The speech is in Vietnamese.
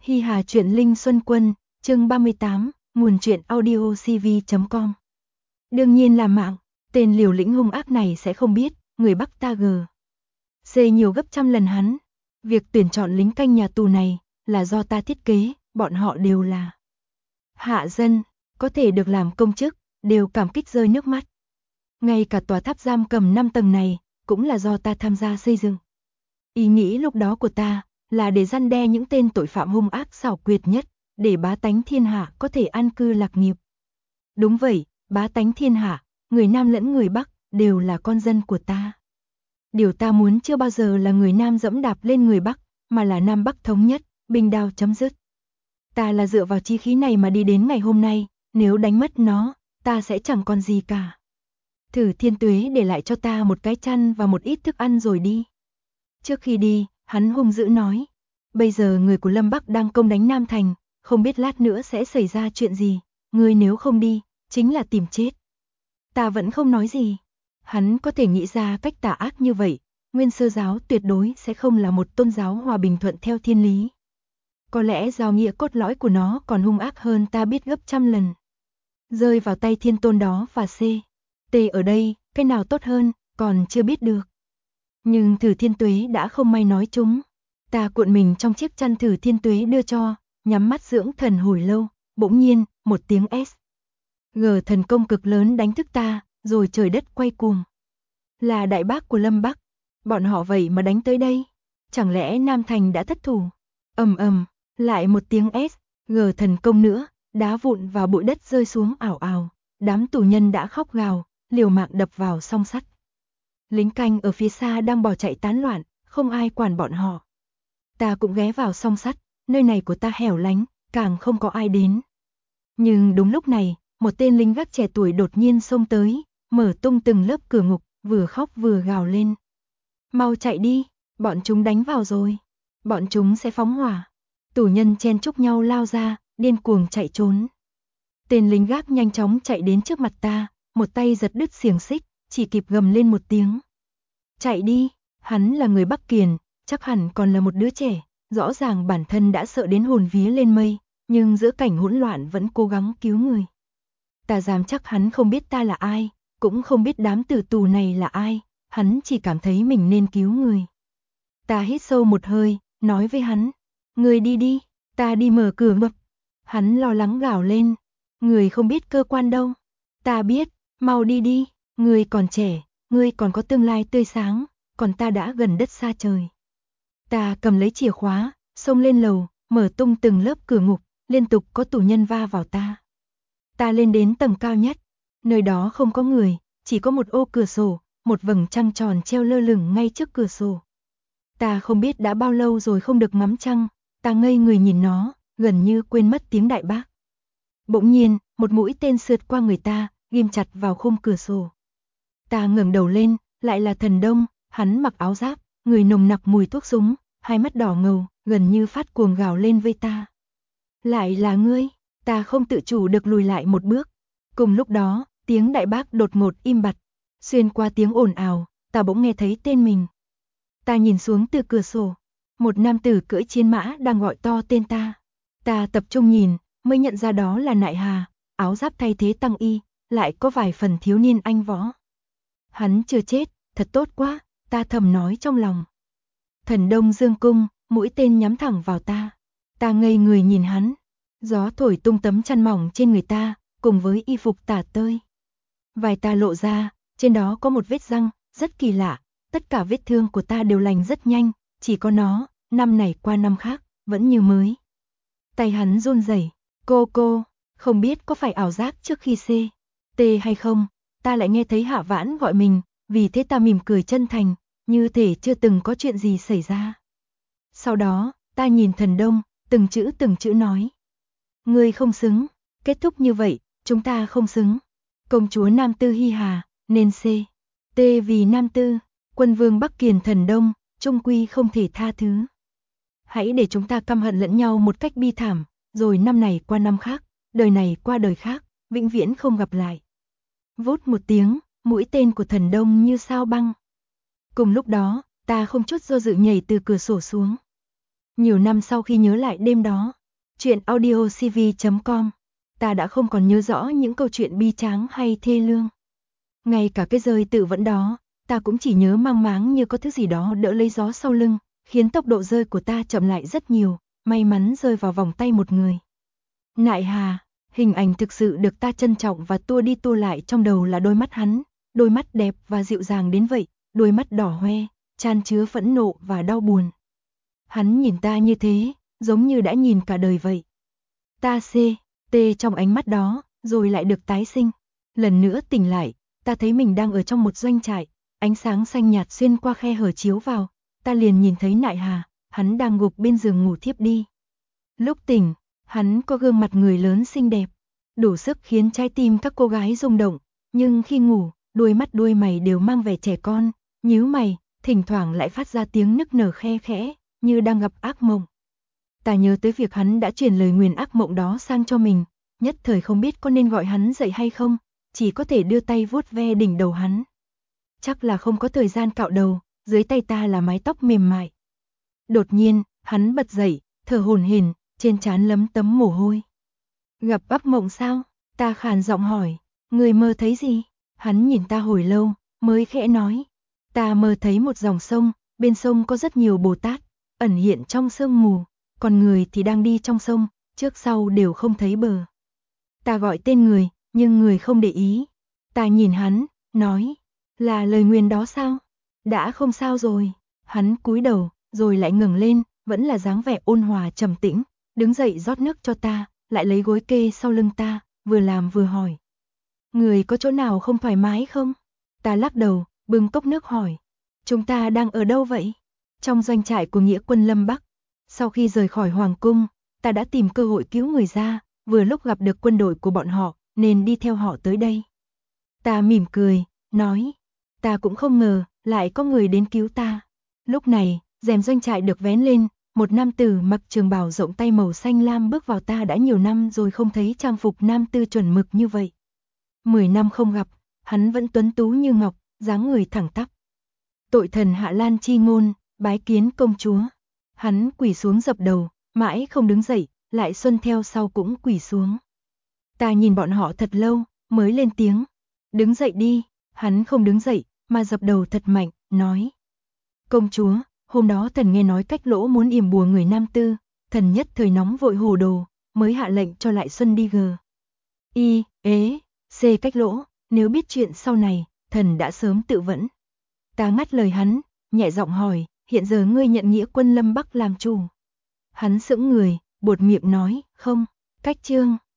Hi Hà truyện Linh Xuân Quân, chương 38, nguồn truyện audio cv.com. Đương nhiên là mạng, tên liều lĩnh hung ác này sẽ không biết, người Bắc ta C nhiều gấp trăm lần hắn. Việc tuyển chọn lính canh nhà tù này là do ta thiết kế, bọn họ đều là hạ dân, có thể được làm công chức, đều cảm kích rơi nước mắt. Ngay cả tòa tháp giam cầm 5 tầng này cũng là do ta tham gia xây dựng. Ý nghĩ lúc đó của ta là để răn đe những tên tội phạm hung ác xảo quyệt nhất, để bá tánh thiên hạ có thể an cư lạc nghiệp. Đúng vậy, bá tánh thiên hạ, người Nam lẫn người Bắc, đều là con dân của ta. Điều ta muốn chưa bao giờ là người Nam dẫm đạp lên người Bắc, mà là Nam Bắc thống nhất, binh đao chấm dứt. Ta là dựa vào chí khí này mà đi đến ngày hôm nay, nếu đánh mất nó, ta sẽ chẳng còn gì cả. Thử Thiên Tuế để lại cho ta một cái chăn và một ít thức ăn rồi đi. Trước khi đi, hắn hung dữ nói, bây giờ người của Lâm Bắc đang công đánh Nam Thành, không biết lát nữa sẽ xảy ra chuyện gì, ngươi nếu không đi, chính là tìm chết. Ta vẫn không nói gì. Hắn có thể nghĩ ra cách tà ác như vậy, Nguyên Sơ giáo tuyệt đối sẽ không là một tôn giáo hòa bình thuận theo thiên lý. Có lẽ giáo nghĩa cốt lõi của nó còn hung ác hơn ta biết gấp trăm lần. Rơi vào tay thiên tôn đó và T ở đây, cái nào tốt hơn, còn chưa biết được. Nhưng Thử Thiên Tuế đã không may nói chúng. Ta cuộn mình trong chiếc chăn Thử Thiên Tuế đưa cho, nhắm mắt dưỡng thần hồi lâu, bỗng nhiên, một tiếng S.G thần công cực lớn đánh thức ta, rồi trời đất quay cuồng. Là đại bác của Lâm Bắc, bọn họ vậy mà đánh tới đây. Chẳng lẽ Nam Thành đã thất thủ? Lại một tiếng S.G thần công nữa, đá vụn vào bụi đất rơi xuống ảo ảo. Đám tù nhân đã khóc gào, liều mạng đập vào song sắt. Lính canh ở phía xa đang bỏ chạy tán loạn, không ai quản bọn họ. Ta cũng ghé vào song sắt, nơi này của ta hẻo lánh, càng không có ai đến. Nhưng đúng lúc này, một tên lính gác trẻ tuổi đột nhiên xông tới, mở tung từng lớp cửa ngục, vừa khóc vừa gào lên. Mau chạy đi, bọn chúng đánh vào rồi. Bọn chúng sẽ phóng hỏa. Tù nhân chen chúc nhau lao ra, điên cuồng chạy trốn. Tên lính gác nhanh chóng chạy đến trước mặt ta, một tay giật đứt xiềng xích, chỉ kịp gầm lên một tiếng. Chạy đi, hắn là người Bắc Kiền, chắc hẳn còn là một đứa trẻ, rõ ràng bản thân đã sợ đến hồn vía lên mây, nhưng giữa cảnh hỗn loạn vẫn cố gắng cứu người. Ta dám chắc hắn không biết ta là ai, cũng không biết đám tử tù này là ai, hắn chỉ cảm thấy mình nên cứu người. Ta hít sâu một hơi, nói với hắn, người đi đi, ta đi mở cửa ngập. Hắn lo lắng gào lên, người không biết cơ quan đâu. Ta biết, mau đi đi, người còn trẻ, ngươi còn có tương lai tươi sáng, còn ta đã gần đất xa trời. Ta cầm lấy chìa khóa, xông lên lầu, mở tung từng lớp cửa ngục, liên tục có tù nhân va vào ta. Ta lên đến tầng cao nhất, nơi đó không có người, chỉ có một ô cửa sổ, một vầng trăng tròn treo lơ lửng ngay trước cửa sổ. Ta không biết đã bao lâu rồi không được ngắm trăng, ta ngây người nhìn nó, gần như quên mất tiếng đại bác. Bỗng nhiên, một mũi tên sượt qua người ta, ghim chặt vào khung cửa sổ. Ta ngẩng đầu lên, lại là Thần Đông, hắn mặc áo giáp, người nồng nặc mùi thuốc súng, hai mắt đỏ ngầu, gần như phát cuồng gào lên với ta. Lại là ngươi, ta không tự chủ được lùi lại một bước. Cùng lúc đó, tiếng đại bác đột ngột im bặt, xuyên qua tiếng ồn ào, ta bỗng nghe thấy tên mình. Ta nhìn xuống từ cửa sổ, một nam tử cưỡi chiến mã đang gọi to tên ta. Ta tập trung nhìn, mới nhận ra đó là Nại Hà, áo giáp thay thế tăng y, lại có vài phần thiếu niên anh võ. Hắn chưa chết, thật tốt quá, ta thầm nói trong lòng. Thần Đông dương cung, mũi tên nhắm thẳng vào ta. Ta ngây người nhìn hắn. Gió thổi tung tấm chăn mỏng trên người ta, cùng với y phục tả tơi. Vai ta lộ ra, trên đó có một vết răng, rất kỳ lạ. Tất cả vết thương của ta đều lành rất nhanh, chỉ có nó, năm này qua năm khác, vẫn như mới. Tay hắn run rẩy. Cô, không biết có phải ảo giác trước khi T hay không, ta lại nghe thấy Hạ Vãn gọi mình, vì thế ta mỉm cười chân thành, như thể chưa từng có chuyện gì xảy ra. Sau đó, ta nhìn Thần Đông, từng chữ nói. Ngươi không xứng, kết thúc như vậy, chúng ta không xứng. Công chúa Nam Tư Hi Hà, nên T vì Nam Tư, quân vương Bắc Kiền Thần Đông, trung quy không thể tha thứ. Hãy để chúng ta căm hận lẫn nhau một cách bi thảm, rồi năm này qua năm khác, đời này qua đời khác, vĩnh viễn không gặp lại. Vút một tiếng, mũi tên của Thần Đông như sao băng. Cùng lúc đó, ta không chút do dự nhảy từ cửa sổ xuống. Nhiều năm sau khi nhớ lại đêm đó, chuyện audiocv.com, ta đã không còn nhớ rõ những câu chuyện bi tráng hay thê lương. Ngay cả cái rơi tự vẫn đó, ta cũng chỉ nhớ mang máng như có thứ gì đó đỡ lấy gió sau lưng, khiến tốc độ rơi của ta chậm lại rất nhiều, may mắn rơi vào vòng tay một người. Nại Hà, hình ảnh thực sự được ta trân trọng và tua đi tua lại trong đầu là đôi mắt hắn, đôi mắt đẹp và dịu dàng đến vậy, đôi mắt đỏ hoe, chan chứa phẫn nộ và đau buồn. Hắn nhìn ta như thế, giống như đã nhìn cả đời vậy. Ta tê trong ánh mắt đó, rồi lại được tái sinh. Lần nữa tỉnh lại, ta thấy mình đang ở trong một doanh trại, ánh sáng xanh nhạt xuyên qua khe hở chiếu vào, ta liền nhìn thấy Nại Hà, hắn đang gục bên giường ngủ thiếp đi. Lúc tỉnh, hắn có gương mặt người lớn xinh đẹp, đủ sức khiến trái tim các cô gái rung động, nhưng khi ngủ, đôi mắt đôi mày đều mang vẻ trẻ con, nhíu mày, thỉnh thoảng lại phát ra tiếng nức nở khe khẽ, như đang gặp ác mộng. Ta nhớ tới việc hắn đã truyền lời nguyền ác mộng đó sang cho mình, nhất thời không biết có nên gọi hắn dậy hay không, chỉ có thể đưa tay vuốt ve đỉnh đầu hắn. Chắc là không có thời gian cạo đầu, dưới tay ta là mái tóc mềm mại. Đột nhiên, hắn bật dậy, thở hổn hển, trên trán lấm tấm mồ hôi. Gặp ác mộng sao? Ta khàn giọng hỏi, người mơ thấy gì? Hắn nhìn ta hồi lâu, mới khẽ nói. Ta mơ thấy một dòng sông, bên sông có rất nhiều Bồ Tát, ẩn hiện trong sương mù, còn người thì đang đi trong sông, trước sau đều không thấy bờ. Ta gọi tên người, nhưng người không để ý. Ta nhìn hắn, nói, là lời nguyền đó sao? Đã không sao rồi. Hắn cúi đầu, rồi lại ngẩng lên, vẫn là dáng vẻ ôn hòa trầm tĩnh, đứng dậy rót nước cho ta, lại lấy gối kê sau lưng ta, vừa làm vừa hỏi. Người có chỗ nào không thoải mái không? Ta lắc đầu, bưng cốc nước hỏi. Chúng ta đang ở đâu vậy? Trong doanh trại của Nghĩa quân Lâm Bắc. Sau khi rời khỏi Hoàng cung, ta đã tìm cơ hội cứu người ra, vừa lúc gặp được quân đội của bọn họ, nên đi theo họ tới đây. Ta mỉm cười, nói. Ta cũng không ngờ, lại có người đến cứu ta. Lúc này, rèm doanh trại được vén lên, một nam tử mặc trường bào rộng tay màu xanh lam bước vào. Ta đã nhiều năm rồi không thấy trang phục nam tử chuẩn mực như vậy. 10 năm không gặp, hắn vẫn tuấn tú như ngọc, dáng người thẳng tắp. Tội thần Hạ Lan chi ngôn, bái kiến công chúa. Hắn quỳ xuống dập đầu, mãi không đứng dậy, lại Xuân theo sau cũng quỳ xuống. Ta nhìn bọn họ thật lâu, mới lên tiếng. Đứng dậy đi, hắn không đứng dậy, mà dập đầu thật mạnh, nói. Công chúa, hôm đó thần nghe nói Cách Lỗ muốn yểm bùa người nam tư, thần nhất thời nóng vội hồ đồ, mới hạ lệnh cho Lại Xuân đi Cách Lỗ, nếu biết chuyện sau này, thần đã sớm tự vẫn. Ta ngắt lời hắn, nhẹ giọng hỏi, hiện giờ ngươi nhận Nghĩa quân Lâm Bắc làm chủ. Hắn sững người, buột miệng nói, không, Cách Trương.